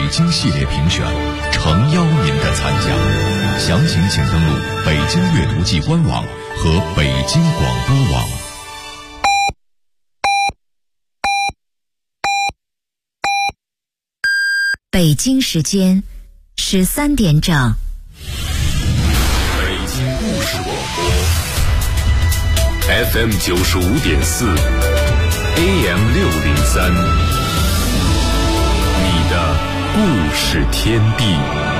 京系列评选，诚邀您的参加。详情请登录北京阅读季官网和北京广播网。 北京时间13点整。 北京故事广播 FM 95.4 AM 603，你的故事天地。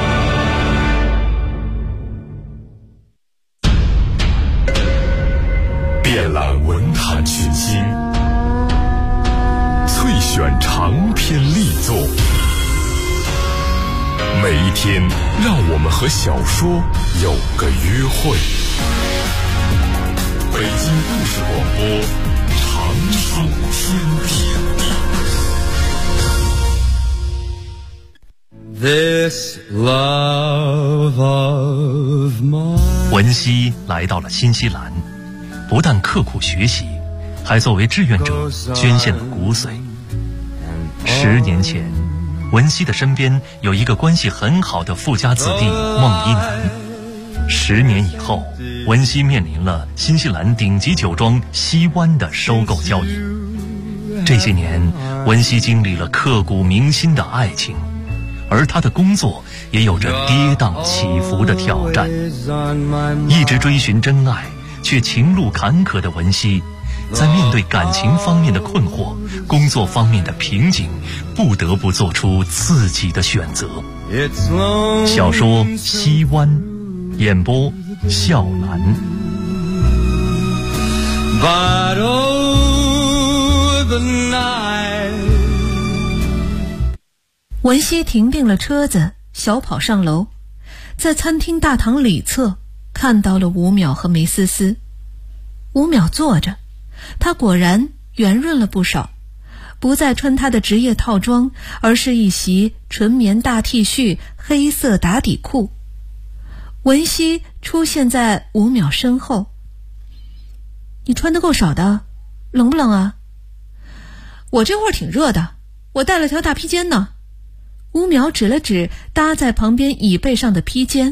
遍览文坛群星，萃选长篇力作。每一天，让我们和小说有个约会。北京故事广播，常驻天地。This love of mine。 文熙来到了新西兰，不但刻苦学习，还作为志愿者捐献了骨髓。10年前，文熙的身边有一个关系很好的富家子弟孟一楠。10年以后，文熙面临了新西兰顶级酒庄西湾的收购交易。这些年，文熙经历了刻骨铭心的爱情，而他的工作也有着跌宕起伏的挑战。一直追寻真爱却情路坎坷的文熙，在面对感情方面的困惑、工作方面的瓶颈，不得不做出自己的选择。小说《西湾》，演播笑兰。 文熙停定了车子，小跑上楼，在餐厅大堂里侧看到了吴淼和梅思思。吴淼坐着，他果然圆润了不少，不再穿他的职业套装，而是一袭纯棉大 T 恤、黑色打底裤。文熙出现在吴淼身后。你穿得够少的，冷不冷啊？我这会儿挺热的，我带了条大披肩呢。吴淼指了指搭在旁边椅背上的披肩。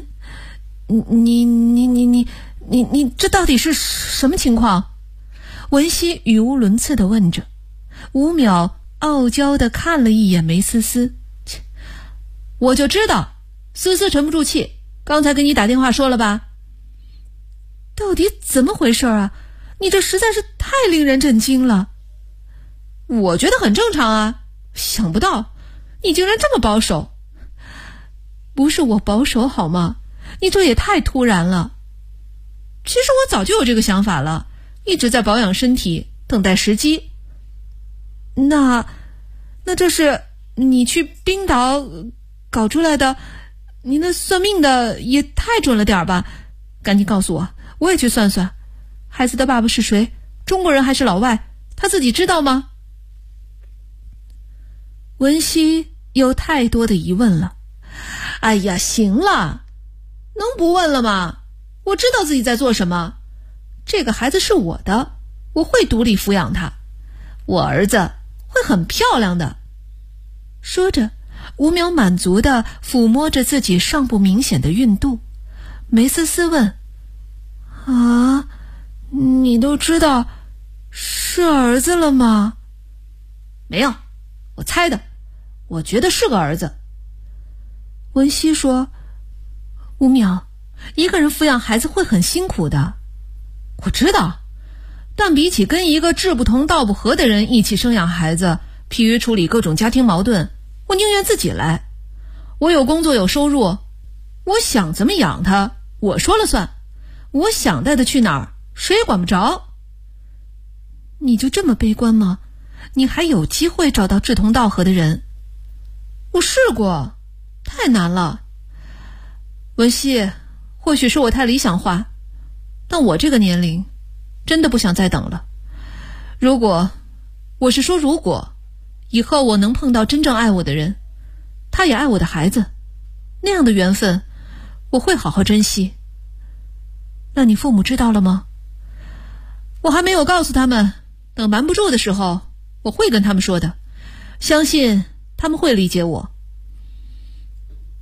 你这到底是什么情况？文熙语无伦次地问着。吴淼傲娇地看了一眼梅思思。我就知道思思沉不住气，刚才给你打电话说了吧？到底怎么回事啊？你这实在是太令人震惊了。我觉得很正常啊，想不到你竟然这么保守。不是我保守好吗？你这也太突然了。其实我早就有这个想法了，一直在保养身体，等待时机。那这是你去冰岛搞出来的？你那算命的也太准了点吧？赶紧告诉我，我也去算算。孩子的爸爸是谁？中国人还是老外？他自己知道吗？文熙有太多的疑问了。哎呀，行了，能不问了吗？我知道自己在做什么。这个孩子是我的，我会独立抚养他。我儿子会很漂亮的。说着，吴淼满足地抚摸着自己尚不明显的孕肚。梅思思问：啊，你都知道是儿子了吗？没有，我猜的，我觉得是个儿子。文熙说：吴淼，一个人抚养孩子会很辛苦的。我知道，但比起跟一个志不同道不合的人一起生养孩子，疲于处理各种家庭矛盾，我宁愿自己来。我有工作有收入，我想怎么养他我说了算，我想带他去哪儿谁也管不着。你就这么悲观吗？你还有机会找到志同道合的人。我试过，太难了。文熙，或许是我太理想化，但我这个年龄真的不想再等了。如果以后我能碰到真正爱我的人，他也爱我的孩子，那样的缘分我会好好珍惜。那你父母知道了吗？我还没有告诉他们，等瞒不住的时候我会跟他们说的，相信他们会理解我。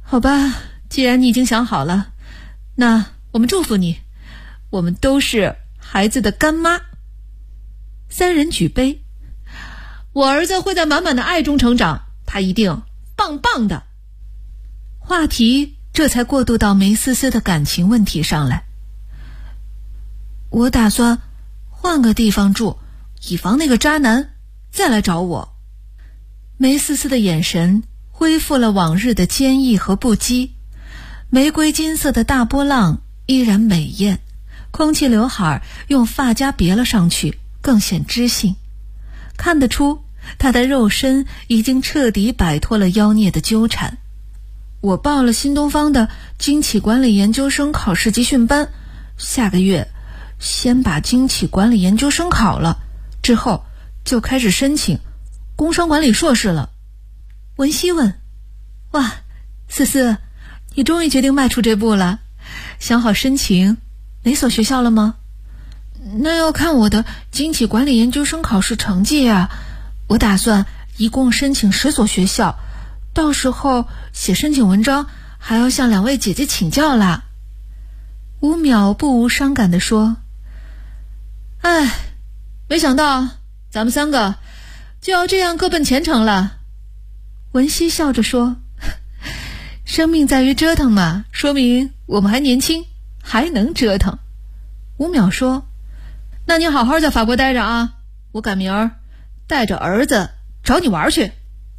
好吧，既然你已经想好了，那我们祝福你，我们都是孩子的干妈。三人举杯，我儿子会在满满的爱中成长，他一定棒棒的。话题这才过渡到梅思思的感情问题上来。我打算换个地方住，以防那个渣男再来找我。梅思思的眼神恢复了往日的坚毅和不羁，玫瑰金色的大波浪依然美艳，空气刘海用发夹别了上去，更显知性。看得出她的肉身已经彻底摆脱了妖孽的纠缠。我报了新东方的经企管理研究生考试集训班，下个月先把经企管理研究生考了，之后就开始申请工商管理硕士了。文熙问：哇，思思，你终于决定迈出这步了，想好申请哪所学校了吗？那要看我的经企管理研究生考试成绩啊，我打算一共申请10所学校，到时候写申请文章还要向2位姐姐请教啦。吴淼不无伤感地说：哎，没想到咱们3个就要这样各奔前程了。文熙笑着说：生命在于折腾嘛，说明我们还年轻，还能折腾。吴淼说：那你好好在法国待着啊，我赶明儿带着儿子找你玩去。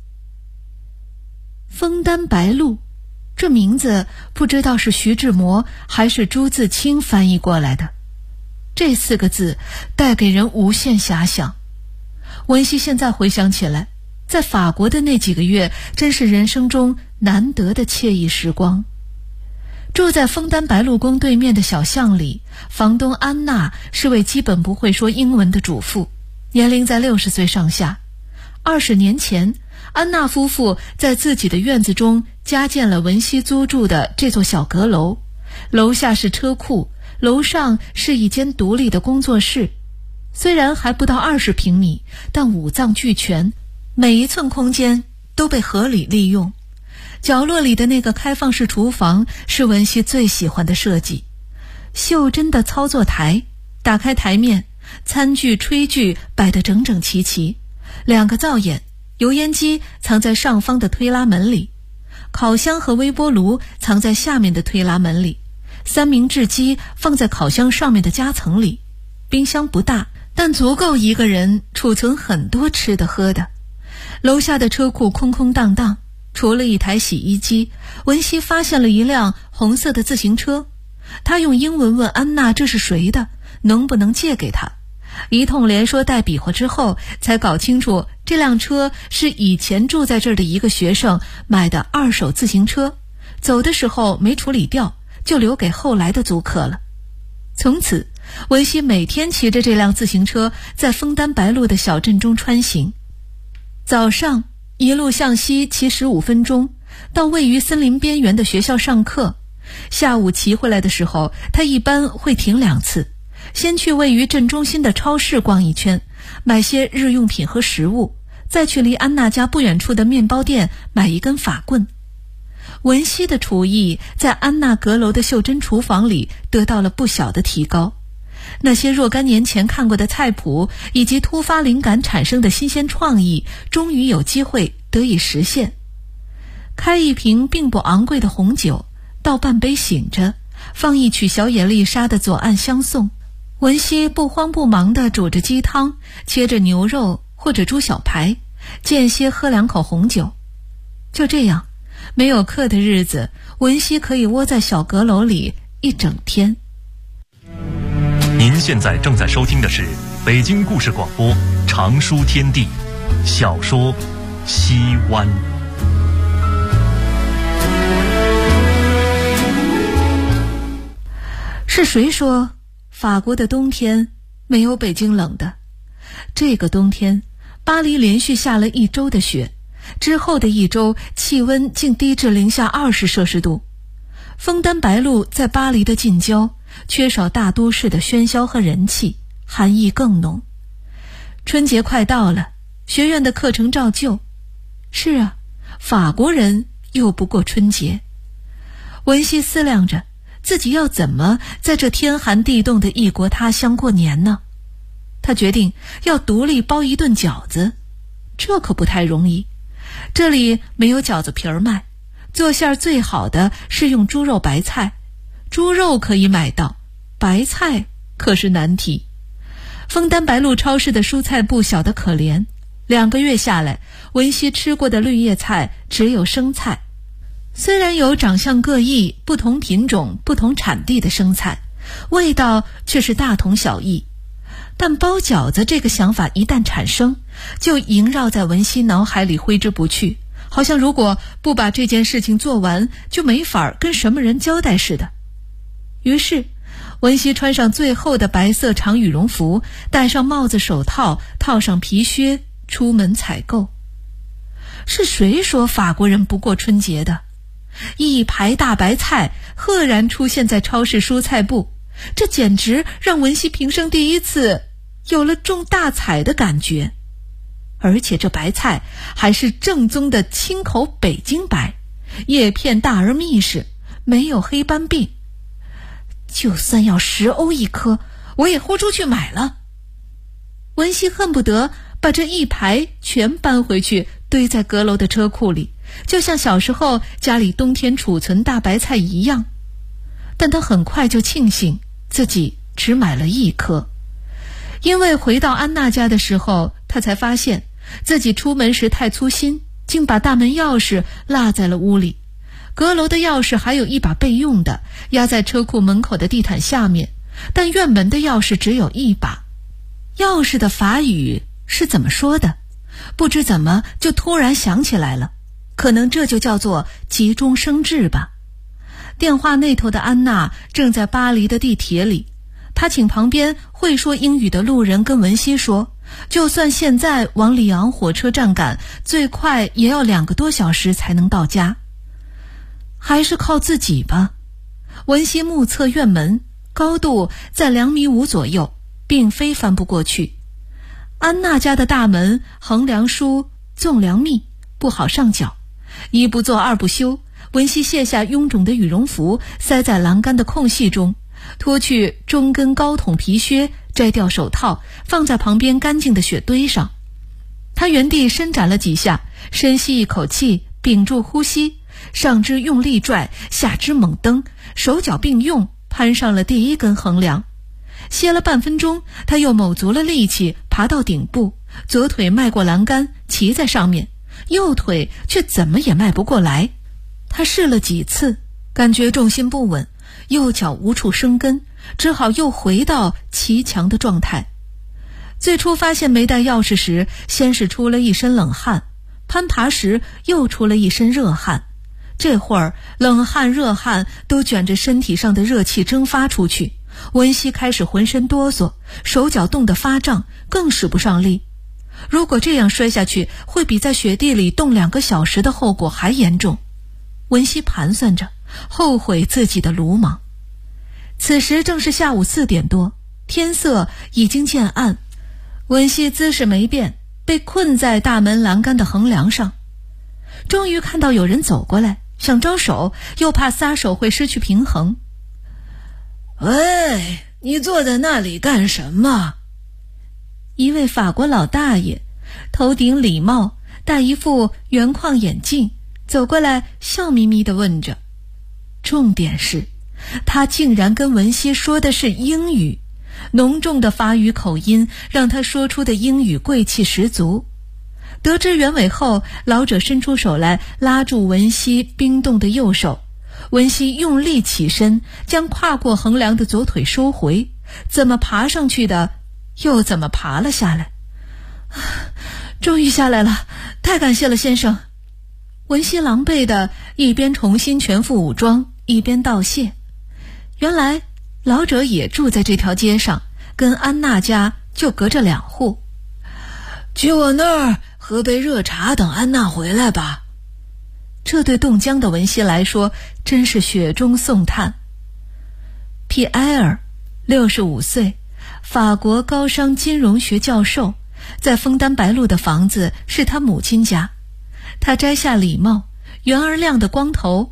枫丹白露，这名字不知道是徐志摩还是朱自清翻译过来的，这4个字带给人无限遐想。文熙现在回想起来，在法国的那几个月真是人生中难得的惬意时光。住在枫丹白露宫对面的小巷里，房东安娜是位基本不会说英文的主妇，年龄在60岁上下。20年前，安娜夫妇在自己的院子中加建了文熙租住的这座小阁楼，楼下是车库，楼上是一间独立的工作室。虽然还不到20平米，但五脏俱全，每一寸空间都被合理利用。角落里的那个开放式厨房是文熙最喜欢的设计，袖珍的操作台，打开台面，餐具炊具摆得整整齐齐，2个灶眼，油烟机藏在上方的推拉门里，烤箱和微波炉藏在下面的推拉门里，3明治机放在烤箱上面的夹层里，冰箱不大，但足够一个人储存很多吃的喝的。楼下的车库空空荡荡，除了一台洗衣机，文熙发现了一辆红色的自行车。他用英文问安娜这是谁的，能不能借给他。一通连说带比划之后，才搞清楚这辆车是以前住在这儿的一个学生买的2手自行车，走的时候没处理掉，就留给后来的租客了。从此，文熙每天骑着这辆自行车在枫丹白露的小镇中穿行。早上一路向西骑15分钟，到位于森林边缘的学校上课。下午骑回来的时候，他一般会停2次，先去位于镇中心的超市逛一圈，买些日用品和食物，再去离安娜家不远处的面包店买一根法棍。文熙的厨艺在安娜阁楼的袖珍厨房里得到了不小的提高，那些若干年前看过的菜谱以及突发灵感产生的新鲜创意，终于有机会得以实现。开一瓶并不昂贵的红酒，倒半杯醒着，放一曲小野丽莎的左岸相送。文熙不慌不忙地煮着鸡汤，切着牛肉或者猪小排，间歇喝2口红酒。就这样，没有课的日子，文熙可以窝在小阁楼里一整天。 您现在正在收听的是北京故事广播长书天地小说《西湾》。 是谁说法国的冬天没有北京冷的？这个冬天，巴黎连续下了1周的雪，之后的1周气温竟低至零下20摄氏度。枫丹白露在巴黎的近郊，缺少大都市的喧嚣和人气，寒意更浓。春节快到了，学院的课程照旧。是啊，法国人又不过春节， 文熙思量着自己要怎么在这天寒地冻的异国他乡过年呢？他决定要独立包一顿饺子，这可不太容易。这里没有饺子皮儿卖，做馅最好的是用猪肉白菜，猪肉可以买到，白菜可是难题。枫丹白露超市的蔬菜部小得可怜，2个月下来，文熙吃过的绿叶菜只有生菜。虽然有长相各异、不同品种、不同产地的生菜，味道却是大同小异。但包饺子这个想法一旦产生，就萦绕在文熙脑海里挥之不去，好像如果不把这件事情做完，就没法跟什么人交代似的。于是文熙穿上最厚的白色长羽绒服，戴上帽子手套，套上皮靴，出门采购。是谁说法国人不过春节的？一排大白菜赫然出现在超市蔬菜部，这简直让文熙平生第一次有了中大彩的感觉。而且这白菜还是正宗的清口北京白，叶片大而密实，没有黑斑病。就算要10欧一颗，我也豁出去买了。文熙恨不得把这一排全搬回去，堆在阁楼的车库里，就像小时候家里冬天储存大白菜一样。但他很快就庆幸自己只买了1颗，因为回到安娜家的时候，他才发现自己出门时太粗心，竟把大门钥匙落在了屋里。阁楼的钥匙还有一把备用的，压在车库门口的地毯下面，但院门的钥匙只有1把。钥匙的法语是怎么说的？不知怎么就突然想起来了，可能这就叫做急中生智吧。电话那头的安娜正在巴黎的地铁里，她请旁边会说英语的路人跟文熙说，就算现在往里昂火车站赶，最快也要2个多小时才能到家。还是靠自己吧。文熙目测院门，高度在2.5米左右，并非翻不过去。安娜家的大门横梁书纵梁密，不好上脚。一不做二不休，文熙卸下臃肿的羽绒服，塞在栏杆的空隙中，脱去中跟高筒皮靴，摘掉手套，放在旁边干净的雪堆上。他原地伸展了几下，深吸一口气，屏住呼吸，上肢用力拽，下肢猛蹬，手脚并用，攀上了第1根横梁。歇了半分钟，他又卯足了力气爬到顶部，左腿迈过栏杆，骑在上面，右腿却怎么也迈不过来。他试了几次，感觉重心不稳，右脚无处生根，只好又回到骑墙的状态。最初发现没带钥匙时，先是出了一身冷汗，攀爬时又出了一身热汗。这会儿冷汗热汗都卷着身体上的热气蒸发出去，文熙开始浑身哆嗦，手脚冻得发胀，更使不上力。如果这样摔下去，会比在雪地里冻2个小时的后果还严重。文熙盘算着，后悔自己的鲁莽。此时正是下午4点多，天色已经渐暗。文熙姿势没变，被困在大门栏杆的横梁上。终于看到有人走过来，想招手，又怕撒手会失去平衡。喂，你坐在那里干什么？一位法国老大爷，头顶礼帽，戴一副圆框眼镜，走过来笑眯眯地问着。重点是，他竟然跟文熙说的是英语，浓重的法语口音让他说出的英语贵气十足。得知原委后，老者伸出手来拉住文熙冰冻的右手。文熙用力起身，将跨过横梁的左腿收回，怎么爬上去的，又怎么爬了下来。终于下来了，太感谢了，先生。文熙狼狈的一边重新全副武装，一边道谢。原来老者也住在这条街上，跟安娜家就隔着2户。去我那儿喝杯热茶，等安娜回来吧。这对冻僵的文熙来说真是雪中送炭。皮埃尔65岁，法国高商金融学教授，在枫丹白露的房子是他母亲家。他摘下礼帽，圆而亮的光头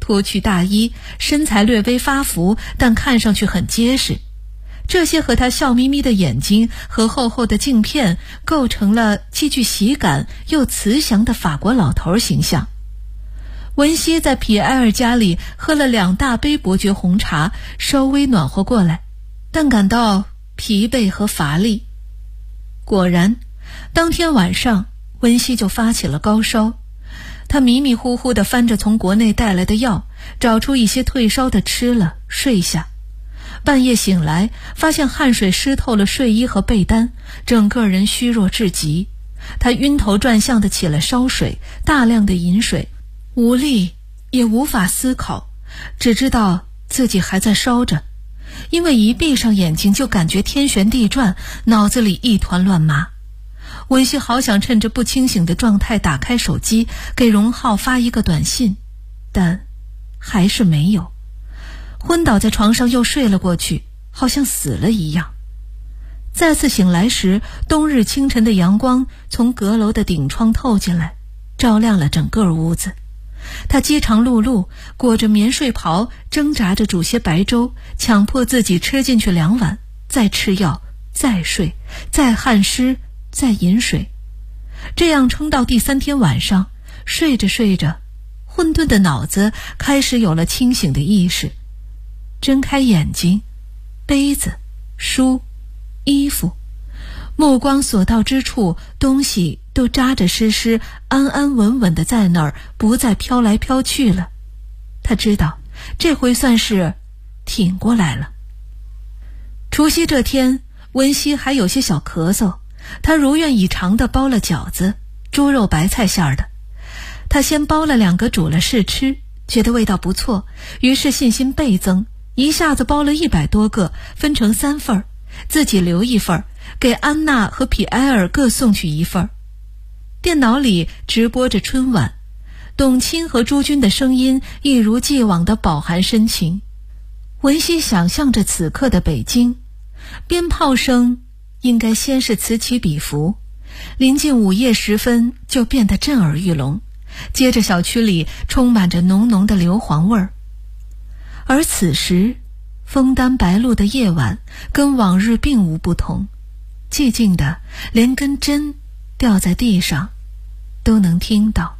脱去大衣，身材略微发福，但看上去很结实。这些和他笑眯眯的眼睛和厚厚的镜片构成了既具喜感又慈祥的法国老头形象。文熙在皮埃尔家里喝了2大杯伯爵红茶，稍微暖和过来，但感到疲惫和乏力。果然，当天晚上文熙就发起了高烧。他迷迷糊糊地翻着从国内带来的药，找出一些退烧的吃了，睡下。半夜醒来，发现汗水湿透了睡衣和被单，整个人虚弱至极。他晕头转向地起了烧水，大量的饮水，无力也无法思考，只知道自己还在烧着。因为一闭上眼睛就感觉天旋地转，脑子里一团乱麻。文熙好想趁着不清醒的状态打开手机，给荣浩发一个短信，但还是没有。昏倒在床上又睡了过去，好像死了一样。再次醒来时，冬日清晨的阳光从阁楼的顶窗透进来，照亮了整个屋子。他饥肠辘辘，裹着棉睡袍，挣扎着煮些白粥，强迫自己吃进去2碗，再吃药，再睡，再汗湿，再饮水。这样撑到第3天晚上，睡着睡着，混沌的脑子开始有了清醒的意识。睁开眼睛，杯子、书、衣服，目光所到之处，东西都扎扎实实，安安稳稳地在那儿，不再飘来飘去了。他知道，这回算是挺过来了。除夕这天，文熙还有些小咳嗽，他如愿以偿地包了饺子，猪肉白菜馅儿的。他先包了2个煮了试吃，觉得味道不错，于是信心倍增，一下子包了100多个，分成3份，自己留1份，给安娜和皮埃尔各送去1份。电脑里直播着春晚，董卿和朱军的声音一如既往的饱含深情。文熙想象着此刻的北京，鞭炮声应该先是此起彼伏，临近午夜时分就变得震耳欲聋，接着小区里充满着浓浓的硫磺味儿。而此时枫丹白露的夜晚跟往日并无不同，寂静的连根针掉在地上都能听到。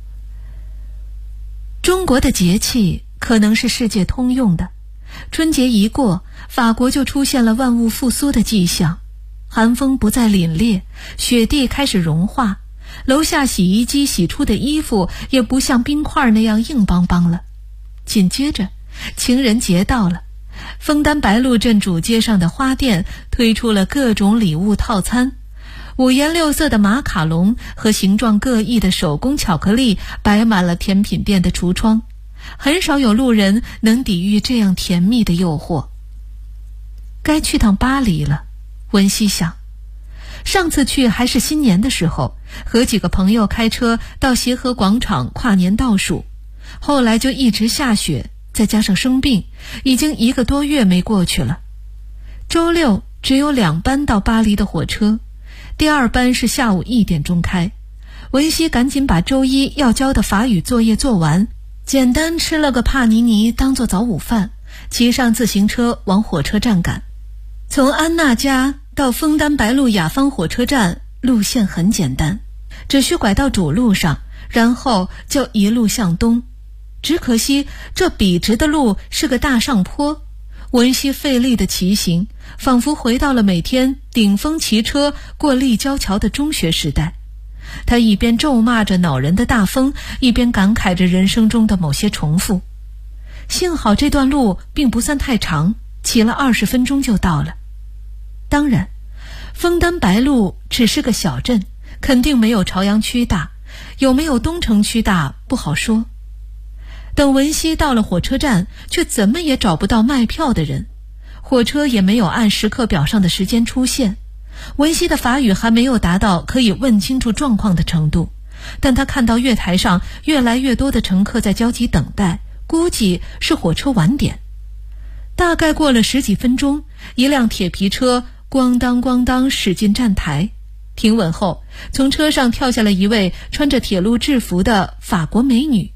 中国的节气可能是世界通用的，春节一过，法国就出现了万物复苏的迹象，寒风不再凛冽，雪地开始融化，楼下洗衣机洗出的衣服也不像冰块那样硬邦邦了。紧接着情人节到了，枫丹白露镇主街上的花店推出了各种礼物套餐，五颜六色的马卡龙和形状各异的手工巧克力摆满了甜品店的橱窗，很少有路人能抵御这样甜蜜的诱惑。该去趟巴黎了，文熙想。上次去还是新年的时候，和几个朋友开车到协和广场跨年倒数，后来就一直下雪，再加上生病，已经1个多月没过去了。周六只有2班到巴黎的火车，第2班是下午1点钟开。文熙赶紧把周一要交的法语作业做完，简单吃了个帕尼尼当做早午饭，骑上自行车往火车站赶。从安娜家到枫丹白露雅芳火车站路线很简单，只需拐到主路上，然后就一路向东。只可惜这笔直的路是个大上坡，文熙费力的骑行，仿佛回到了每天顶风骑车过立交桥的中学时代。他一边咒骂着恼人的大风，一边感慨着人生中的某些重复。幸好这段路并不算太长，骑了20分钟就到了。当然，枫丹白露只是个小镇，肯定没有朝阳区大，有没有东城区大不好说。等文熙到了火车站，却怎么也找不到卖票的人，火车也没有按时刻表上的时间出现。文熙的法语还没有达到可以问清楚状况的程度，但他看到月台上越来越多的乘客在焦急等待，估计是火车晚点。大概过了10几分钟，一辆铁皮车咣当咣当驶进站台，停稳后，从车上跳下了一位穿着铁路制服的法国美女，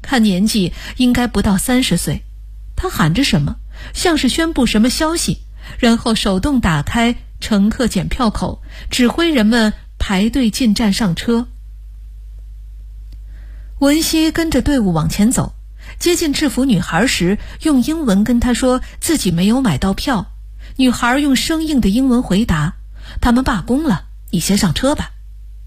看年纪应该不到30岁。他喊着什么，像是宣布什么消息，然后手动打开乘客检票口，指挥人们排队进站上车。文熙跟着队伍往前走，接近制服女孩时，用英文跟她说自己没有买到票。女孩用生硬的英文回答：他们罢工了，你先上车吧。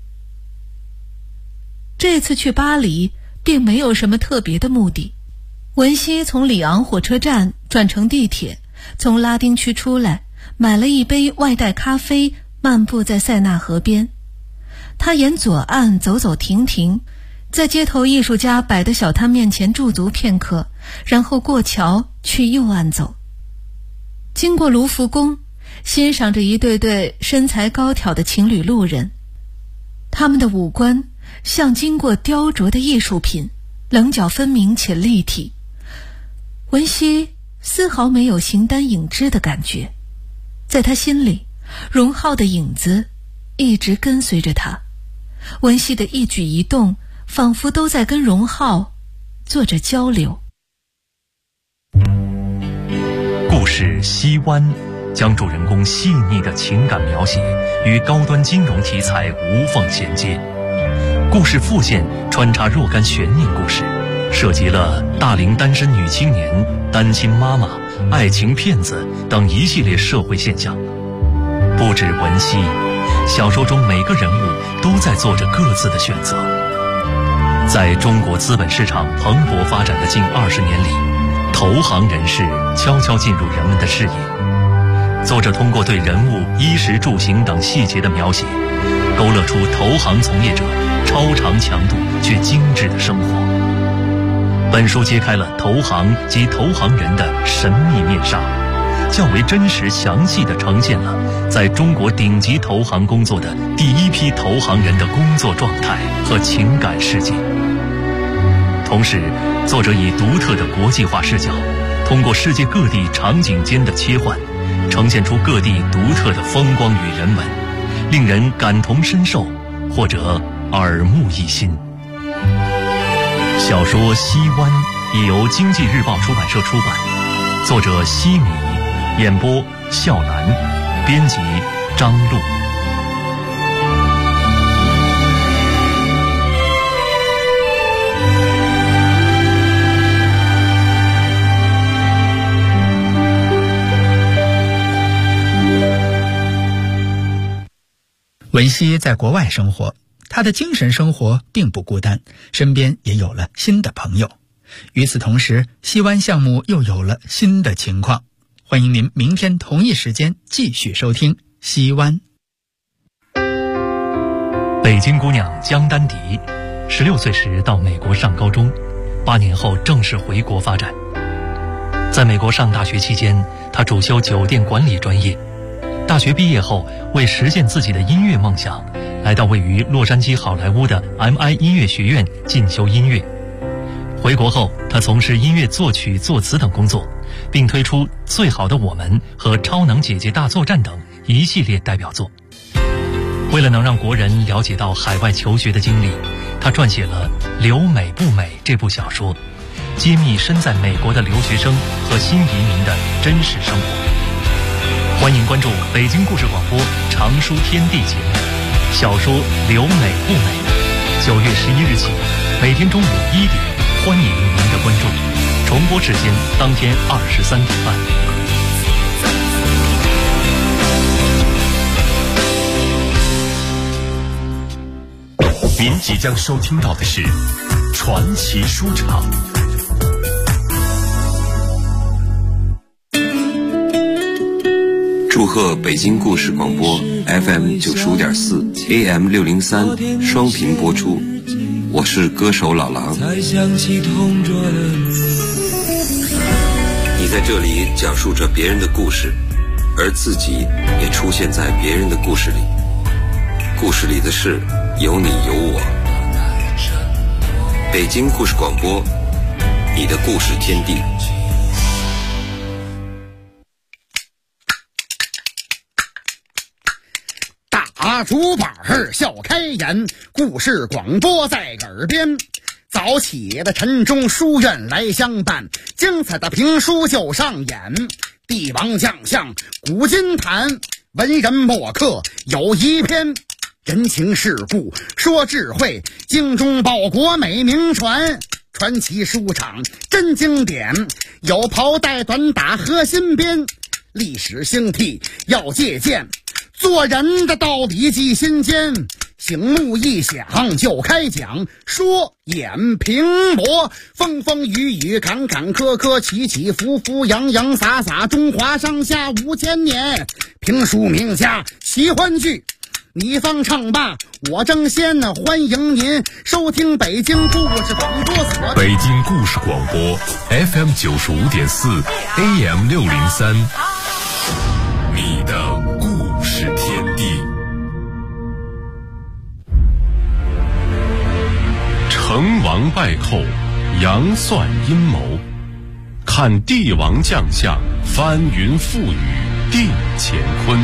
这次去巴黎并没有什么特别的目的。文熙从里昂火车站转乘地铁，从拉丁区出来，买了一杯外带咖啡，漫步在塞纳河边。他沿左岸走走停停，在街头艺术家摆的小摊面前驻足片刻，然后过桥去右岸走。经过卢浮宫，欣赏着一对对身材高挑的情侣路人，他们的五官像经过雕琢的艺术品，棱角分明且立体。文熙丝毫没有形单影只的感觉，在他心里，荣浩的影子一直跟随着他。文熙的一举一动仿佛都在跟荣浩做着交流。 故事《西湾》将主人公细腻的情感描写与高端金融题材无缝衔接。故事副线穿插若干悬念故事，涉及了大龄单身女青年、单亲妈妈、爱情骗子等一系列社会现象。不止文熙，小说中每个人物都在做着各自的选择。在中国资本市场蓬勃发展的近20年里，投行人士悄悄进入人们的视野。作者通过对人物衣食住行等细节的描写，勾勒出投行从业者超长强度却精致的生活。本书揭开了投行及投行人的神秘面纱，较为真实详细地呈现了在中国顶级投行工作的第一批投行人的工作状态和情感世界。同时，作者以独特的国际化视角，通过世界各地场景间的切换，呈现出各地独特的风光与人文，令人感同身受或者耳目一新。小说《西湾》已由经济日报出版社出版，作者西米，演播笑兰，编辑张璐。 文熙在国外生活，他的精神生活并不孤单，身边也有了新的朋友。与此同时，西湾项目又有了新的情况。欢迎您明天同一时间继续收听西湾。 北京姑娘江丹迪16岁时到美国上高中，8年后正式回国发展。在美国上大学期间，她主修酒店管理专业。大学毕业后，为实现自己的音乐梦想，来到位于洛杉矶好莱坞的 MI 音乐学院进修音乐。回国后，他从事音乐作曲、作词等工作，并推出《最好的我们》和《超能姐姐大作战》等一系列代表作。为了能让国人了解到海外求学的经历，他撰写了《留美不美》这部小说，揭秘身在美国的留学生和新移民的真实生活。欢迎关注北京故事广播常书天地节目小说《留美不美》，9月11日起，每天中午1点，欢迎您的关注。重播时间当天23点半。 您即将收听到的是传奇书场。 祝贺北京故事广播 FM 95.4 AM 603双频播出，我是歌手老狼。你在这里讲述着别人的故事，而自己也出现在别人的故事里，故事里的事有你有我。北京故事广播，你的故事天地。 大竹板小开眼，故事广播在耳边。 早起的晨钟书院来相伴，精彩的评书就上演。帝王将相古今谈，文人墨客有一篇。人情世故说智慧，精忠报国美名传。传奇书场真经典，有袍带短打和新编。历史兴替要借鉴，做人的道理记心间。醒目一响就开讲，说演评驳，风风雨雨坎坎坷坷，起起伏伏洋洋洒洒，中华上下5000年。评书名家喜欢剧，你方唱罢我争先，欢迎您收听北京故事广播所。 北京故事广播 FM 95.4 AM 603，你的故事天地。成王败寇，杨算阴谋，看帝王将相，翻云覆雨定乾坤。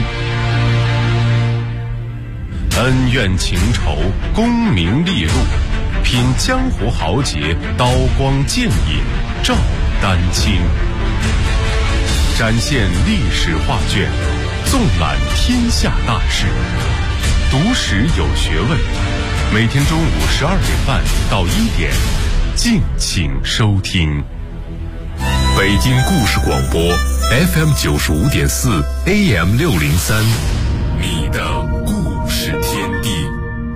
恩怨情仇，功名利禄，品江湖豪杰，刀光剑影照丹青。展现历史画卷，纵览天下大事，读史有学问。每天中午12点半到1点，敬请收听。北京故事广播 FM 95.4 AM 603，你的故事天地。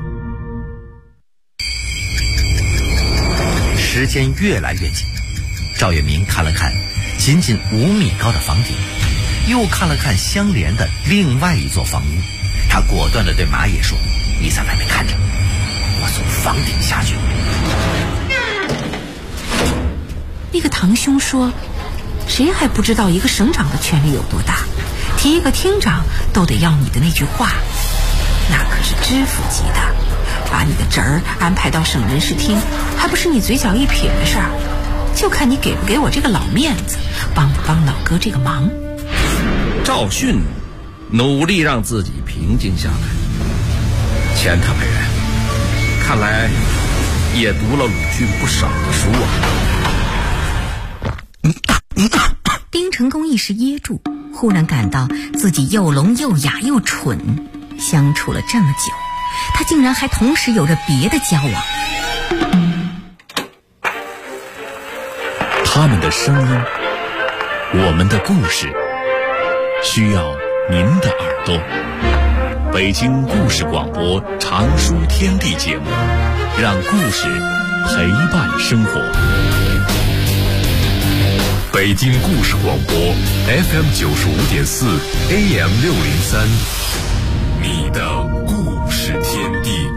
时间越来越紧，赵月明看了看仅仅5米高的房顶，又看了看相连的另外一座房屋，他果断地对马野说：“你在外面看着，我从房顶下去。” 那个堂兄说，谁还不知道一个省长的权力有多大，提一个厅长都得要你的那句话，那可是知府级的，把你的侄儿安排到省人事厅，还不是你嘴角一撇的事儿，就看你给不给我这个老面子，帮不帮老哥这个忙。 赵迅努力让自己平静下来，钱他本人看来也读了鲁迅不少的书啊。 丁成功一时噎住，忽然感到自己又聋又哑又蠢，相处了这么久，他竟然还同时有着别的交往。 他们的声音，我们的故事，需要您的耳朵。北京故事广播常书天地节目，让故事陪伴生活。 北京故事广播 FM 95.4 AM 603，你的故事天地。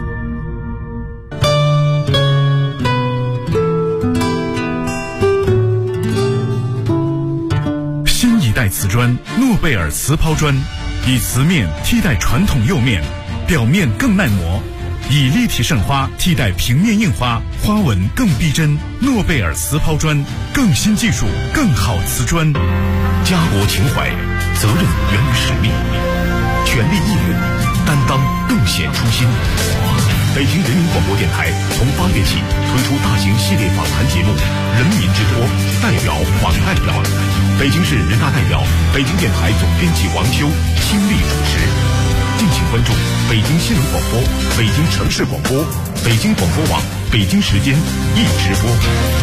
新一代瓷砖诺贝尔瓷抛砖，以瓷面替代传统釉面，表面更耐磨，以立体胜花替代平面印花，花纹更逼真。诺贝尔瓷抛砖，更新技术，更好瓷砖。 家国情怀，责任源于使命，全力义勇，担当更显初心。北京人民广播电台从8月起推出大型系列访谈节目《人民之托》，代表访代表。北京市人大代表、北京电台总编辑王秋亲力主持。敬请关注北京新闻广播、北京城市广播、北京广播网、北京时间一直播。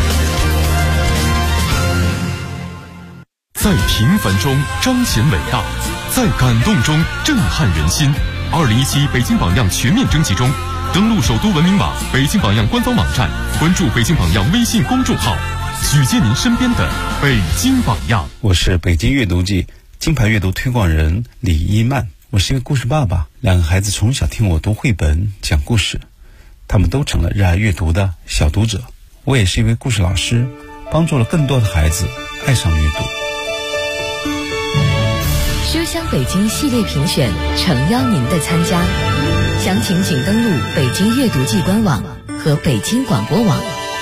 在平凡中彰显伟大，在感动中震撼人心。2017北京榜样全面征集中，登录首都文明网、北京榜样官方网站，关注北京榜样微信公众号，举荐您身边的北京榜样。 我是北京阅读季金牌阅读推广人李一曼，我是一个故事爸爸，2个孩子从小听我读绘本讲故事，他们都成了热爱阅读的小读者。我也是一位故事老师，帮助了更多的孩子爱上阅读。 书香北京系列评选诚邀您的参加，详情请登录北京阅读季官网和北京广播网。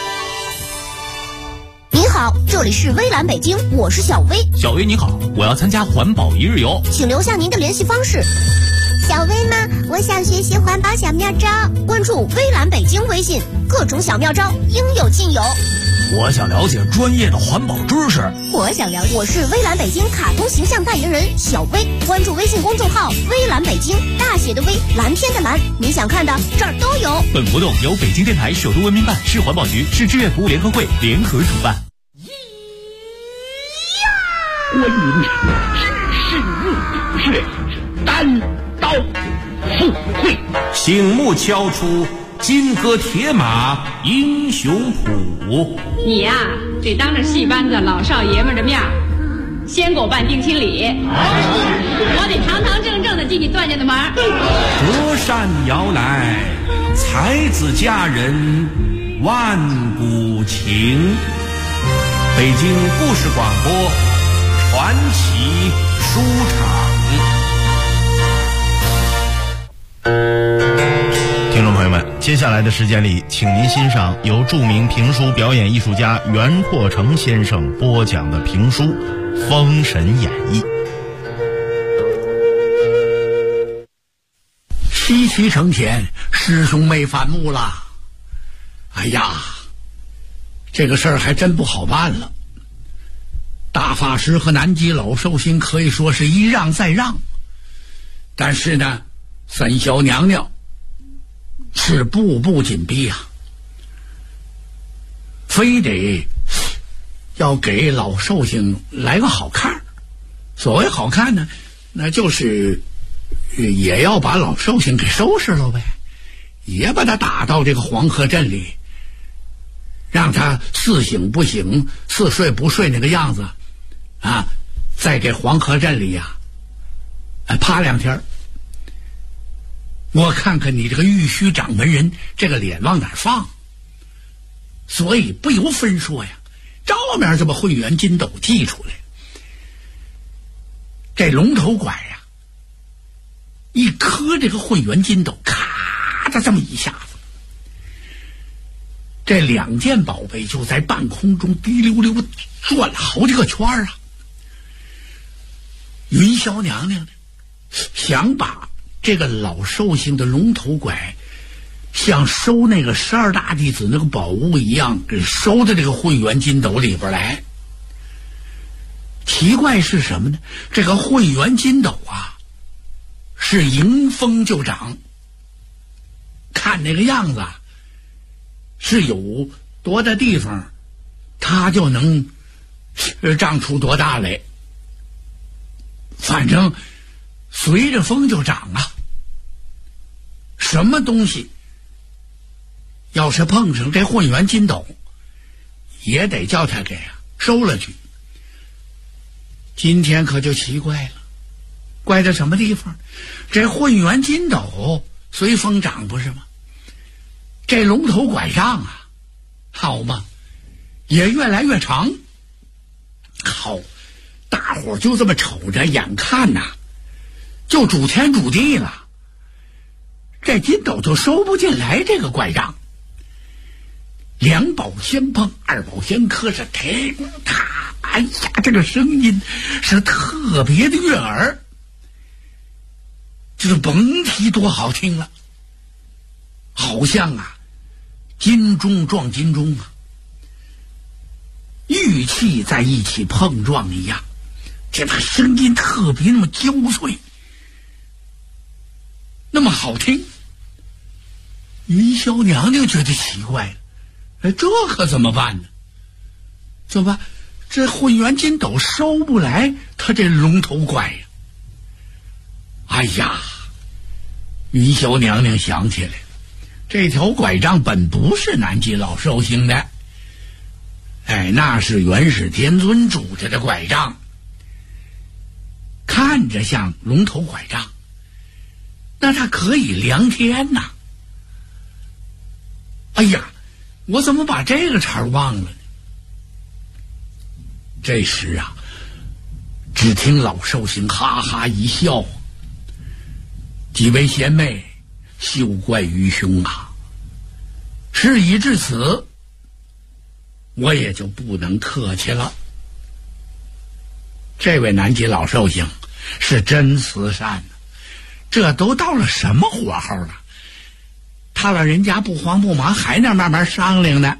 您好，这里是微蓝北京，我是小薇。 小薇你好，我要参加环保1日游， 请留下您的联系方式。 小薇吗？我想学习环保小妙招， 关注微蓝北京微信， 各种小妙招应有尽有。 我想了解专业的环保知识。 我想了解。我是微蓝北京卡通形象代言人小薇，关注微信公众号微蓝北京，大写的微，蓝天的蓝，你想看的这儿都有。 本活动由北京电台首都文明办、市环保局、市志愿服务联合会联合主办。 观音知识悟却单刀赴会， 醒目敲出金戈铁马英雄谱。 你呀，得当着戏班子老少爷们的面先给我办定亲礼，我得堂堂正正的进你段家的门。 折扇摇来，才子佳人万古情。北京故事广播传奇书场。 听众朋友们，接下来的时间里，请您欣赏由著名评书表演艺术家袁阔成先生播讲的评书《封神演义》。 西岐城前，师兄妹反目了。哎呀，这个事儿还真不好办了。大法师和南极老寿星可以说是一让再让，但是呢，三小娘娘是步步紧逼啊，非得要给老寿星来个好看。所谓好看呢，那就是也要把老寿星给收拾了呗，也把他打到这个黄河镇里，让他似醒不醒，似睡不睡那个样子啊，在这黄河镇里呀，趴2天。我看看你这个玉虚掌门人这个脸往哪放，所以不由分说呀，照面就把混元金斗祭出来。这龙头拐呀，一磕这个混元金斗，咔的这么一下子，这2件宝贝就在半空中滴溜溜转了好几个圈啊。云霄娘娘呢，想把这个老寿星的龙头拐像收那个12大弟子那个宝物一样，给收到这个混元金斗里边来。奇怪是什么呢？这个混元金斗啊，是迎风就长，看那个样子是有多大地方它就能长出多大来，反正随着风就长啊。什么东西要是碰上这混元金斗，也得叫他给收了去。今天可就奇怪了，怪在什么地方？这混元金斗随风长不是吗？这龙头拐杖啊，好嘛，也越来越长。好，大伙就这么瞅着，眼看呐，就主天主地了。这金斗就收不进来这个拐杖。2宝相碰，2宝相磕，是听他，哎呀，这个声音是特别的悦耳，就是甭提多好听了，好像啊金钟撞金钟啊，玉器在一起碰撞一样，这把声音特别那么娇碎，那么好听。云霄娘娘觉得奇怪了，这可怎么办呢？怎么办？这混元金斗收不来他这龙头拐呀！哎呀，云霄娘娘想起来了，这条拐杖本不是南极老寿星的，那是元始天尊主着的拐杖，看着像龙头拐杖，那它可以量天呐。哎呀，我怎么把这个茬忘了呢？这时啊，只听老寿星哈哈一笑，几位贤妹，休怪愚兄啊！事已至此，我也就不能客气了。这位南极老寿星是真慈善呢，这都到了什么火候了？他他老人家不慌不忙，还那慢慢商量呢。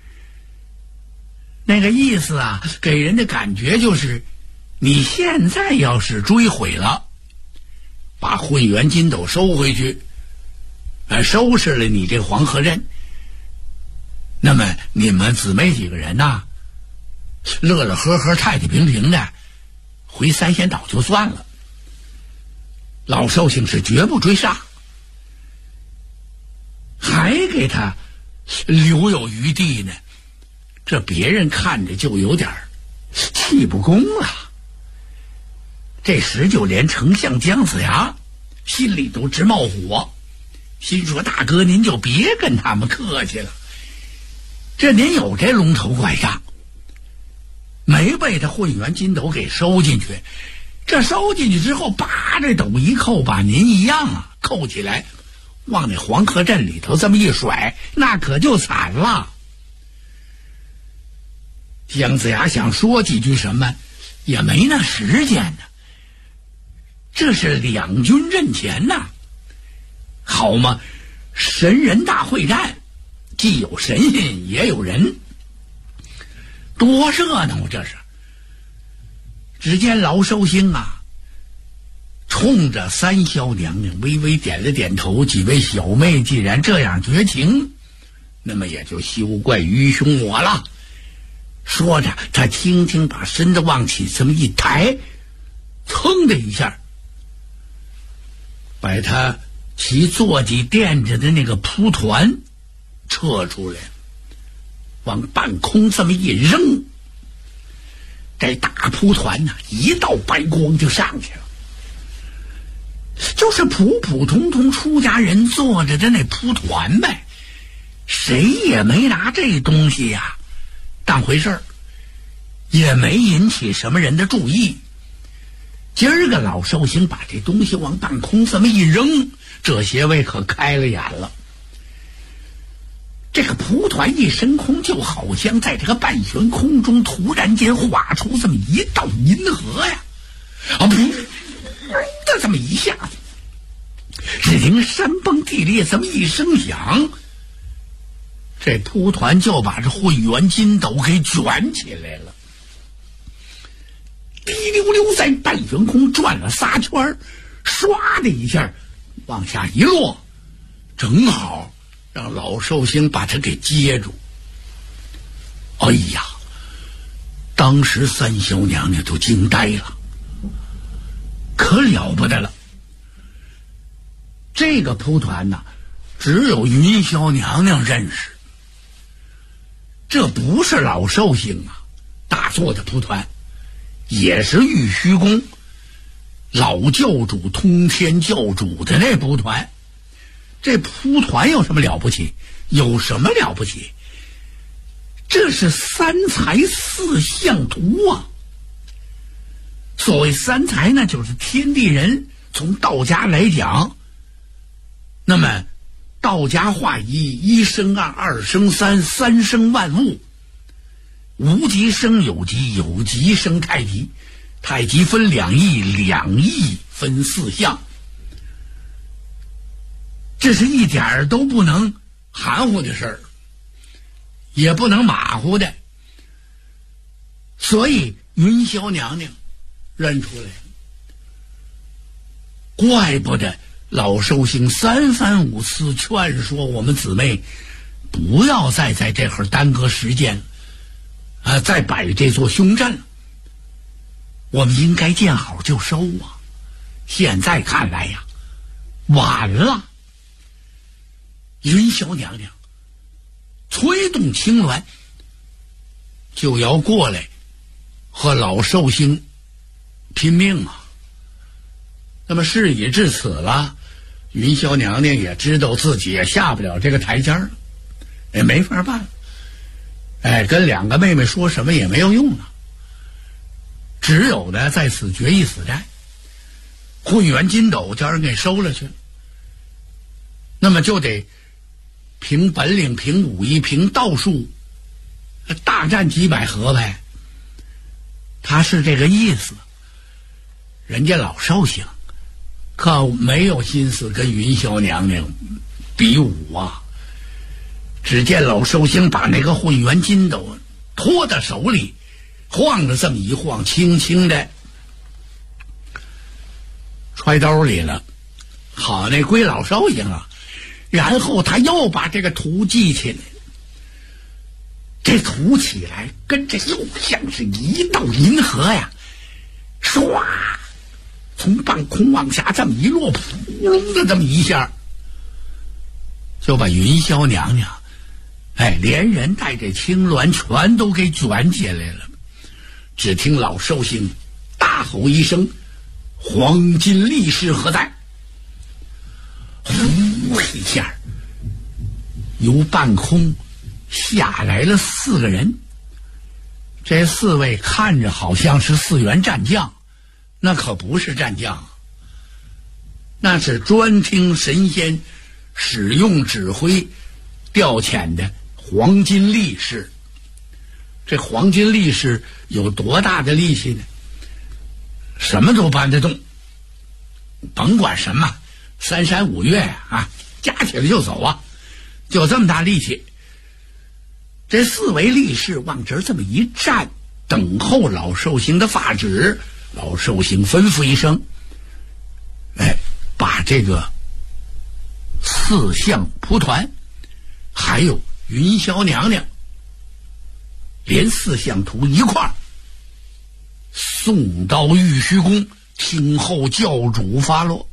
那个意思啊，给人的感觉就是，你现在要是追悔了，把混元金斗收回去，收拾了你这黄河镇，那么你们姊妹几个人呐，乐乐呵呵、太太平平的回三仙岛就算了。老寿星是绝不追上，还给他留有余地呢，这别人看着就有点气不公了。这时就连丞相姜子牙心里都直冒火，心说大哥您就别跟他们客气了，这您有这龙头拐杖，没被他混元金斗给收进去，这收进去之后把这斗一扣，把您一样啊扣起来，往那黄河镇里头这么一甩，那可就惨了。姜子牙想说几句什么，也没那时间呢。这是两军阵前呐，好嘛，神人大会战，既有神仙也有人，多热闹这是。只见老寿星啊，冲着三霄娘娘微微点了点头，几位小妹既然这样绝情，那么也就休怪愚兄我了。说着他轻轻把身子往起这么一抬，噌的一下把他其坐骑垫着的那个蒲团撤出来，往半空这么一扔，这大蒲团呢，一道白光就上去了，就是普普通通出家人坐着的那蒲团呗，谁也没拿这东西呀当回事儿，也没引起什么人的注意。今儿个老寿星把这东西往半空这么一扔，这些位可开了眼了。这个蒲团一升空，就好像在这个半悬空中突然间画出这么一道银河呀！啊，噗的这么一下子，只听山崩地裂这么一声响，这蒲团就把这混元金斗给卷起来了，滴溜溜在半悬空转了仨圈，唰的一下往下一落，正好让老寿星把他给接住。哎呀，当时三霄娘娘都惊呆了，可了不得了。这个蒲团呢，只有云霄娘娘认识，这不是老寿星啊大做的蒲团，也是玉虚宫老教主通天教主的那蒲团。这蒲团有什么了不起？有什么了不起？这是三才四象图啊！所谓三才呢，就是天地人。从道家来讲，那么道家化一，一生二，二生三，三生万物。无极生有极，有极生太极，太极分两仪，两仪分四象。这是一点儿都不能含糊的事儿，也不能马虎的。所以云霄娘娘认出来了，怪不得老寿星三番五次劝说我们姊妹不要再在这会儿耽搁时间了，再摆这座凶阵了。我们应该见好就收啊！现在看来呀，晚了。云霄娘娘催动青鸾，就要过来和老寿星拼命啊。那么事已至此了，云霄娘娘也知道自己也下不了这个台阶了，也没法办了。跟两个妹妹说什么也没有用了，只有的在此决一死战。混元金斗叫人给收了去了，那么就得凭本领，凭武艺，凭道术，大战几百合呗。他是这个意思。人家老寿星可没有心思跟云霄娘娘比武啊！只见老寿星把那个会员金斗托到手里，晃着这么一晃，轻轻的揣兜里了。好，那归老寿星啊！然后他又把这个图记起来，这图起来跟这又像是一道银河呀，唰，从半空往下这么一落，扑隆的这么一下，就把云霄娘娘，连人带这青鸾全都给卷起来了。只听老寿星大吼一声：“黄金力士何在？”呼一下，由半空下来了4个人。这4位看着好像是4员战将，那可不是战将，那是专听神仙使用指挥调遣的黄金力士。这黄金力士有多大的力气呢？什么都搬得动，甭管什么3山5岳啊，加起来就走啊，就这么大力气。这4位力士往这儿这么一站，等候老寿星的发旨。老寿星吩咐一声，把这个4相蒲团还有云霄娘娘连4相图一块儿送到玉虚宫，听候教主发落。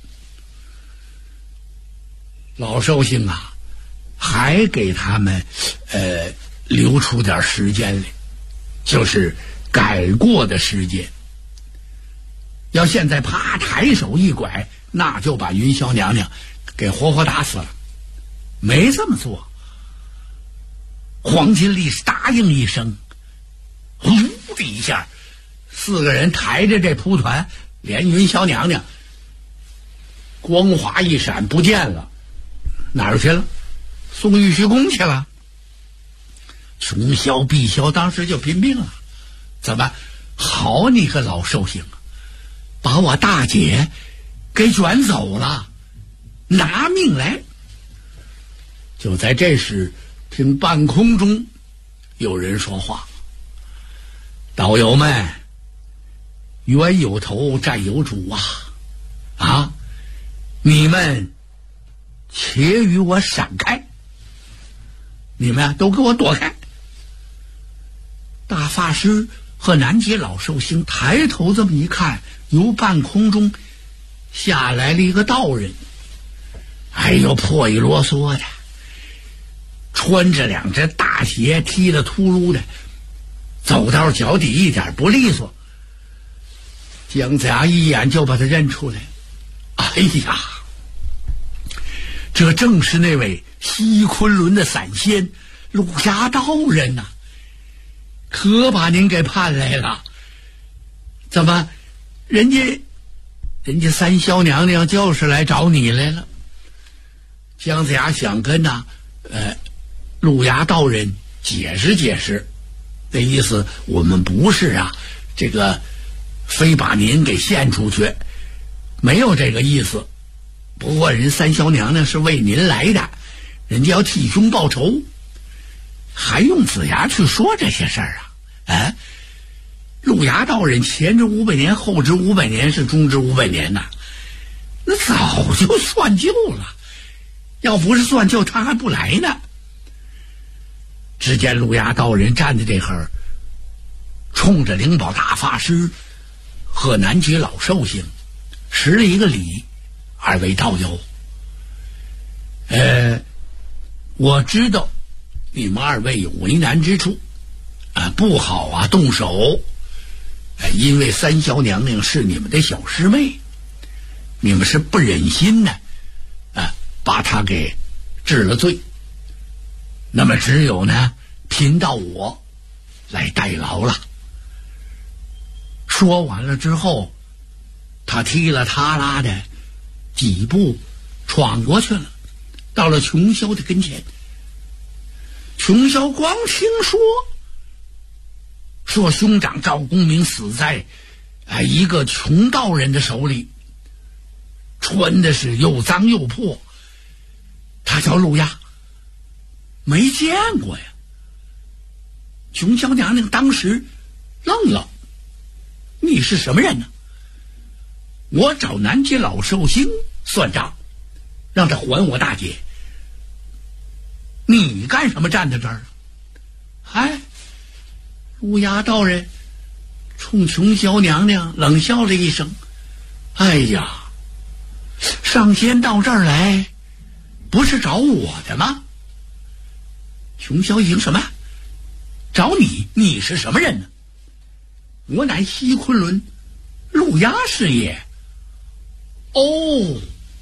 老寿星啊，还给他们留出点时间来，就是改过的时间。要现在啪抬手一拐，那就把云霄娘娘给活活打死了。没这么做。黄金力士答应一声，呼的一下，4个人抬着这蒲团，连云霄娘娘光华一闪不见了。哪儿去了？送玉虚宫去了。琼霄、碧霄当时就拼命了，怎么好你个老寿星啊，把我大姐给卷走了，拿命来！就在这时，听半空中有人说话：“道友们，冤有头债有主啊！你们且与我闪开！你们都给我躲开！”大法师和南极老寿星抬头这么一看，由半空中下来了一个道人，破衣啰嗦的，穿着2只大鞋，踢得秃噜的，走到脚底一点不利索。姜子牙一眼就把他认出来，这正是那位西昆仑的散仙陆家道人呐，可把您给盼来了。怎么人家三霄娘娘就是来找你来了？姜子牙想跟陆牙道人解释解释，那意思我们不是这个非把您给献出去，没有这个意思。不过人三霄娘娘是为您来的，人家要替兄报仇，还用子牙去说这些事儿啊？陆牙道人前知500年，后知500年，是中知500年呐，那早就算旧了。要不是算旧，他还不来呢。只见陆牙道人站在这会儿，冲着灵宝大法师和南极老寿星施了一个礼：“2位道友，我知道你们2位有为难之处，不好动手，因为三霄娘娘是你们的小师妹，你们是不忍心呢，把她给治了罪。那么只有呢，贫道我来代劳了。”说完了之后，他踢了踏拉的几步闯过去了，到了琼霄的跟前。琼霄光听说兄长赵公明死在一个穷道人的手里，穿的是又脏又破， 他叫陆压，没见过呀。琼小娘娘当时愣了，你是什么人呢？我找南极老寿星算账，让他还我大姐。你干什么站在这儿？哎，陆压道人冲琼霄娘娘冷笑了一声，哎呀，上仙到这儿来不是找我的吗？琼霄行什么？找你？你是什么人呢？我乃西昆仑陆压是也。哦，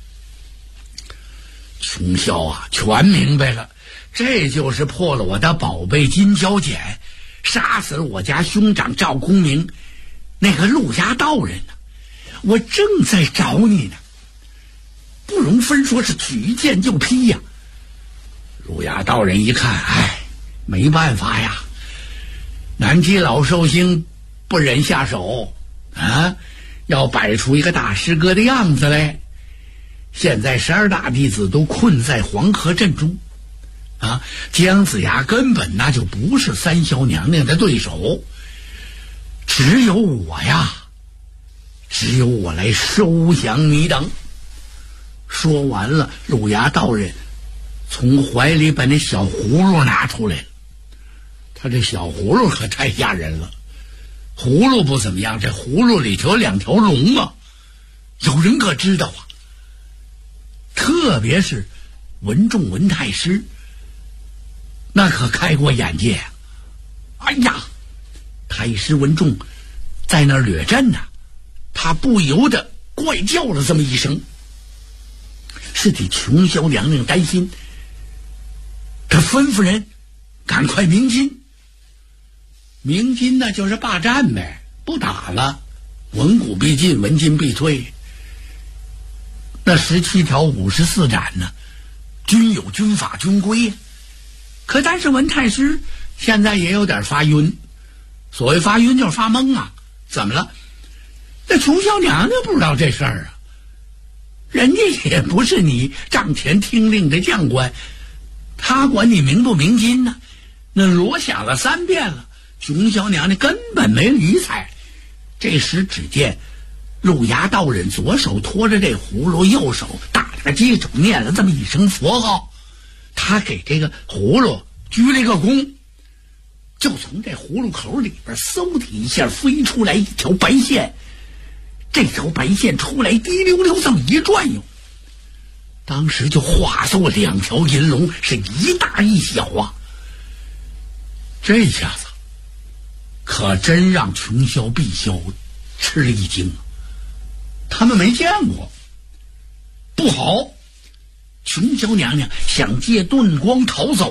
琼霄啊，全明白了，这就是破了我的宝贝金蛟锏，杀死了我家兄长赵公明那个陆压道人呢。我正在找你呢，不容分说，是举剑就劈呀。陆压道人一看，哎，没办法呀，南极老寿星不忍下手啊，要摆出一个大师哥的样子来。现在12大弟子都困在黄河阵中啊，姜子牙根本那就不是三霄娘娘的对手，只有我呀，只有我来收降你等。说完了，陆牙道人从怀里把那小葫芦拿出来了。他这小葫芦可太吓人了，葫芦不怎么样，这葫芦里头有2条龙啊，有人可知道啊。特别是文仲文太师，那可开过眼界啊。哎呀，太师文仲在那儿掠阵呢，他不由得怪叫了这么一声，是替琼霄娘娘担心。他吩咐人赶快鸣金，鸣金那就是罢战呗，不打了，文武必进，文金必退。那17条54斩呢，均有军法军规。可但是文太师现在也有点发晕，所谓发晕就是发懵啊。怎么了？那琼霄娘娘不知道这事儿啊，人家也不是你帐前听令的将官，他管你鸣不鸣金呢？那锣响了3遍了，琼霄娘娘根本没理睬。这时只见陆牙道人左手托着这葫芦，右手打着鸡手，念了这么一声佛号。他给这个葫芦鞠了一个躬，就从这葫芦口里边嗖的一下飞出来一条白线。这条白线出来滴溜溜这么一转悠，当时就化作2条银龙，是一大一小啊。这下子可真让琼霄碧霄吃了一惊，他们没见过。不好，琼霄娘娘想借遁光逃走。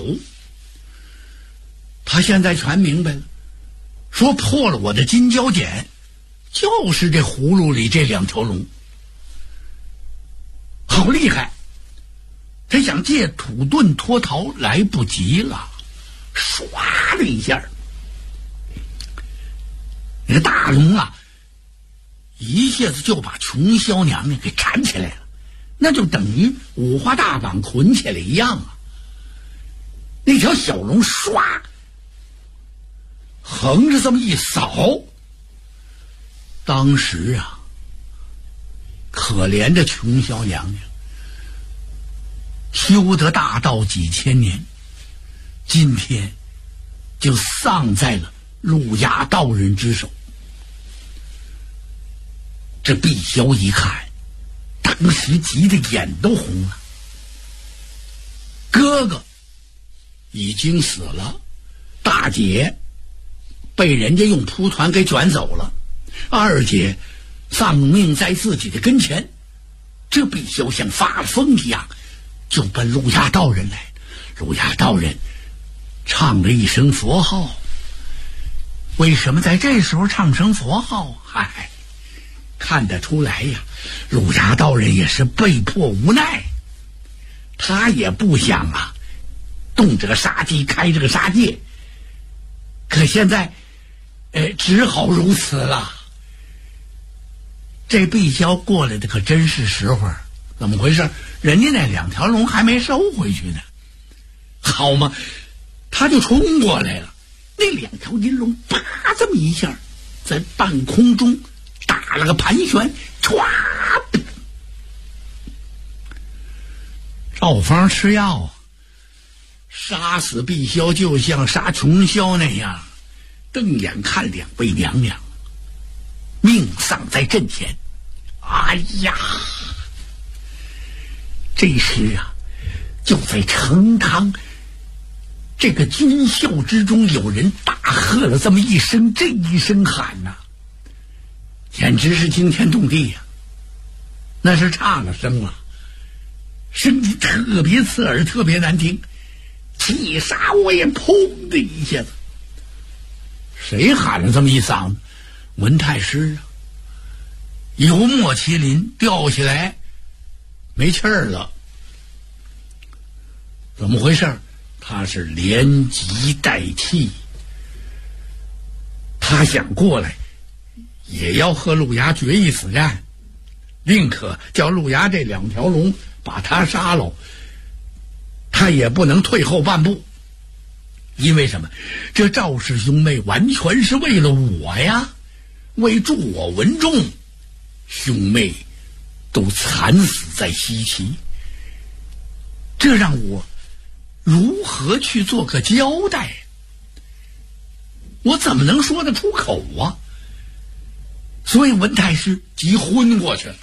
他现在全明白了，说破了我的金蛟锏，就是这葫芦里这2条龙，好厉害。他想借土遁脱逃，来不及了，唰的一下，那个大龙啊，一下子就把琼霄娘娘给缠起来了，那就等于五花大绑捆起来一样啊。那条小龙唰横着这么一扫，当时啊，可怜的琼霄娘娘修得大道几千年，今天就丧在了陆牙道人之手。这碧霄一看，当时急得眼都红了。哥哥已经死了，大姐被人家用蒲团给卷走了，二姐丧命在自己的跟前。这碧霄像发了疯一样，就奔陆牙道人来。陆牙道人唱了一声佛号。为什么在这时候唱声佛号？嗨，看得出来呀，陆牙道人也是被迫无奈，他也不想啊动这个杀机，开这个杀戒，可现在只好如此了。这碧霄过来的可真是时候， 怎么回事？人家那2条龙还没收回去呢。好嘛，他就冲过来了，那2条银龙啪这么一下，在半空中打了个盘旋，歘！赵方吃药啊，杀死碧霄就像杀琼霄那样，瞪眼看2位娘娘命丧在阵前。哎呀，这时啊，就在成汤这个军校之中，有人大喝了这么一声，这一声喊呐，简直是惊天动地呀！那是差了声了，声音特别刺耳，特别难听。气杀我也砰的一下子，谁喊了这么一嗓子？文太师啊！油墨麒麟掉下来没气儿了，怎么回事？他是连急带气，他想过来也要和陆衙决一死战，宁可叫陆衙这2条龙把他杀了，他也不能退后半步。因为什么？这赵氏兄妹完全是为了我呀，为助我文仲，兄妹都惨死在西岐，这让我如何去做个交代？我怎么能说得出口啊？所以文太师急昏过去了。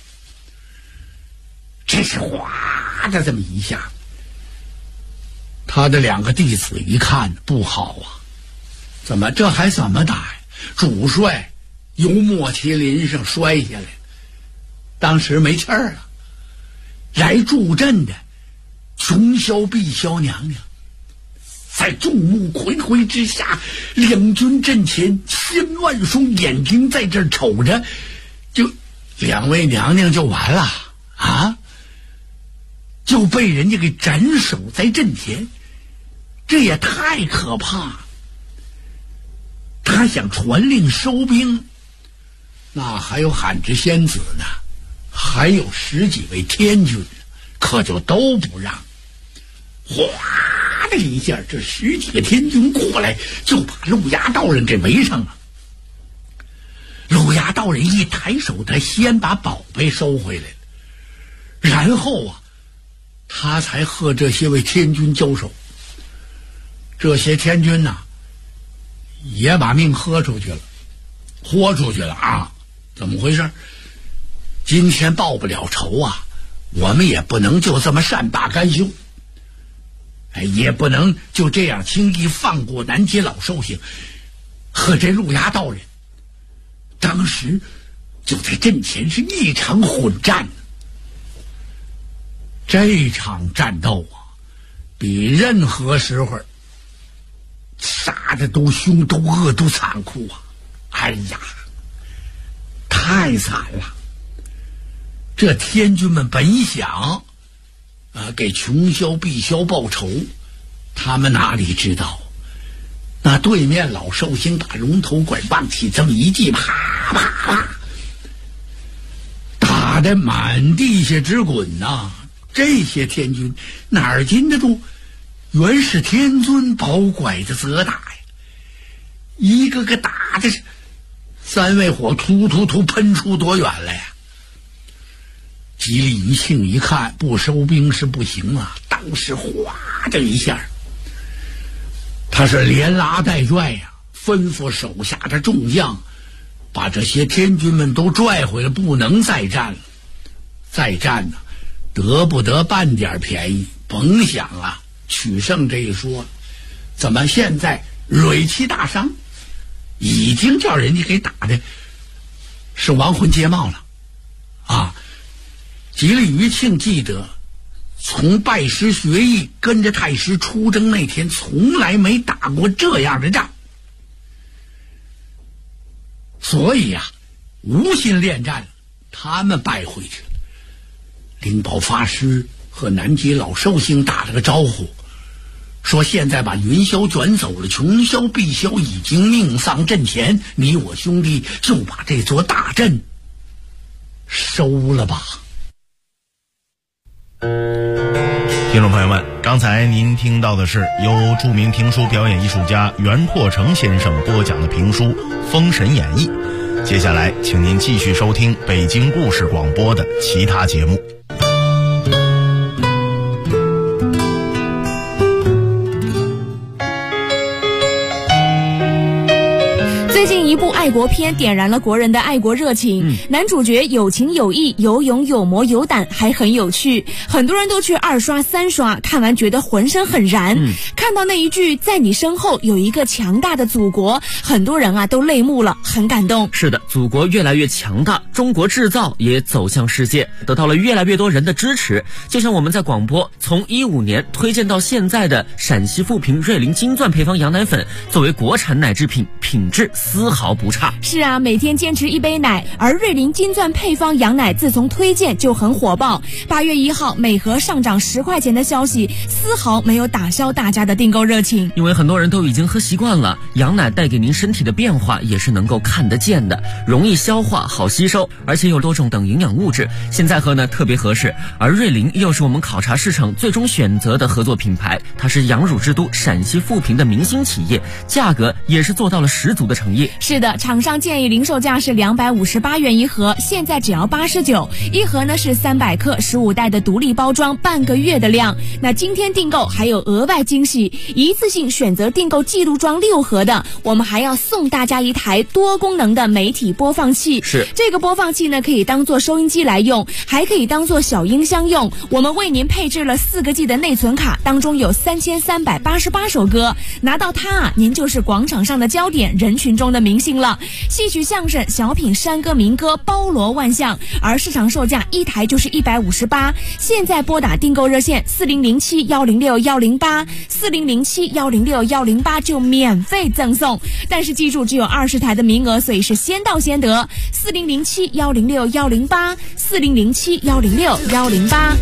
这是哗的这么一下，他的2个弟子一看不好啊，怎么这还怎么打呀？主帅由墨麒麟上摔下来，当时没气儿了。来助阵的琼霄碧霄娘娘在众目睽睽之下，两军阵前千万双眼睛在这儿瞅着，就2位娘娘就完了啊，就被人家给斩首在阵前，这也太可怕。他想传令收兵，那还有罕之仙子呢，还有10几位天军，可就都不让。哗的一下，这10几个天军过来，就把陆衙道人给围上了。陆衙道人一抬手，他先把宝贝收回来了，然后啊，他才和这些位天军交手。这些天军呐，也把命豁出去了啊！怎么回事？今天报不了仇啊，我们也不能就这么善罢甘休，也不能就这样轻易放过南街老寿星和这陆衙道人。当时就在阵前是一场混战，这场战斗啊，比任何时候杀的都凶、都恶、都残酷啊！哎呀，太惨了！这天军们本想给琼霄、碧霄报仇，他们哪里知道，那对面老寿星把龙头拐棒起这么一记，啪啪啪，打得满地下直滚呐！这些天军哪儿经得住元始天尊宝拐的责打呀？一个个打的是3位火突突突喷出多远来呀！吉利一庆一看不收兵是不行啊，当时哗的一下，他是连拉带拽呀，吩咐手下的众将把这些天军们都拽回来，不能再战了。再战呢，得不得半点便宜，甭想啊取胜这一说。怎么现在锐气大伤，已经叫人家给打的是亡魂皆冒了啊！吉利余庆记得，从拜师学艺跟着太师出征那天，从来没打过这样的仗，所以啊，无心恋战，他们败回去了。灵宝法师和南极老寿星打了个招呼，说现在把云霄卷走了，琼霄、碧霄已经命丧阵前，你我兄弟就把这座大阵收了吧。 听众朋友们，刚才您听到的是由著名评书表演艺术家袁拓成先生播讲的评书《封神演义》。接下来请您继续收听北京故事广播的其他节目。 最近一部爱国片点燃了国人的爱国热情，男主角有情有义，有勇有谋有胆，还很有趣，很多人都去2刷3刷，看完觉得浑身很燃。看到那一句在你身后有一个强大的祖国，很多人都泪目了，很感动。 是的，祖国越来越强大，中国制造也走向世界，得到了越来越多人的支持。就像我们在广播从15年推荐到现在的陕西富平瑞麟金钻配方羊奶粉，作为国产奶制品，品质丝毫不差。 是啊，每天坚持一杯奶，而瑞麟金钻配方羊奶自从推荐就很火爆。8月1号每盒上涨10块钱的消息，丝毫没有打消大家的订购热情。 因为很多人都已经喝习惯了，羊奶带给您身体的变化也是能够看得见的，容易消化，好吸收，而且有多种等营养物质，现在喝呢特别合适。而瑞麟又是我们考察市场最终选择的合作品牌，它是羊乳之都陕西富平的明星企业，价格也是做到了十足的诚意。 是的，厂商建议零售价是258元一盒，现在只要89，一盒呢是300克15袋的独立包装，半个月的量。那今天订购还有额外惊喜，一次性选择订购记录装6盒的，我们还要送大家一台多功能的媒体播放器。 是， 这个播放器呢可以当做收音机来用，还可以当做小音箱用。我们为您配置了4个 G 的内存卡，当中有3388首歌，拿到它您就是广场上的焦点，人群中的明星了。戏曲、相声、小品、山歌、民歌包罗万象，而市场售价一台就是158。现在拨打订购热线4007-106-108 4007-106-108就免费赠送，但是记住只有20台的名额，所以是先到先得。4007-106-108 4007-106-108。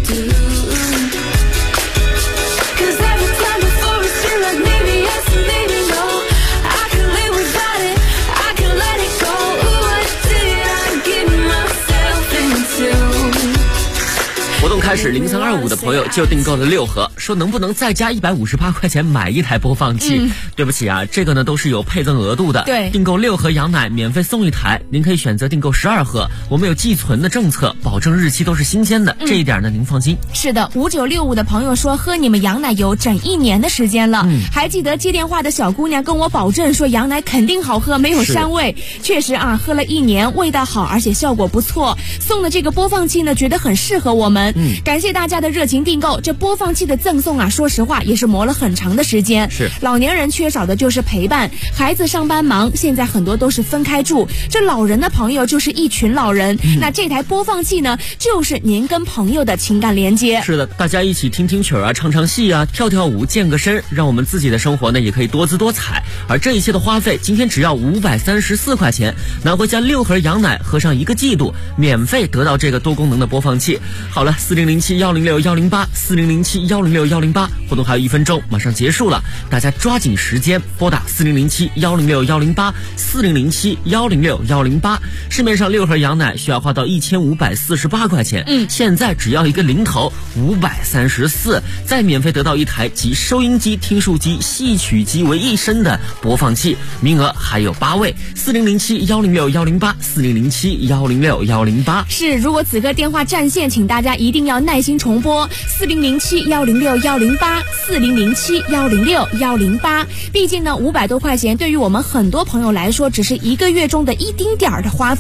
活动开始，0325的朋友就订购了6盒，说能不能再加158块钱买一台播放器？对不起啊，这个呢都是有配赠额度的。 对， 订购6盒羊奶免费送1台，您可以选择订购12盒，我们有寄存的政策，保证日期都是新鲜的，这一点呢您放心。 是的，5965的朋友说喝你们羊奶有整1年的时间了，还记得接电话的小姑娘跟我保证说羊奶肯定好喝，没有膻味。确实啊，喝了1年，味道好，而且效果不错。送的这个播放器呢，觉得很适合我们。感谢大家的热情订购。这播放器的赠送啊，说实话也是磨了很长的时间。 是， 老年人缺少的就是陪伴，孩子上班忙，现在很多都是分开住，这老人的朋友就是一群老人。那这台播放器呢，就是您跟朋友的情感连接。 是的，大家一起听听曲啊，唱唱戏啊，跳跳舞，健个身，让我们自己的生活呢也可以多姿多彩。而这一切的花费，今天只要534块钱，拿回家6盒羊奶，喝上1个季度，免费得到这个多功能的播放器。好了，4007-106-108 4007-106-108，活动还有1分钟，马上结束了，大家抓紧时间拨打4007-106-108 4007-106-108。市面上6盒羊奶需要花到1548块钱，现在只要一个零头534，再免费得到1台集收音机、听书机、戏曲机为一身的播放器，名额还有8位。4007-106-108 4007-106-108。 是，如果此刻电话占线，请大家一定要耐心重播4007-106-108 4007-106-108。毕竟呢，500多块钱对于我们很多朋友来说，只是1个月中的一丁点儿的花费。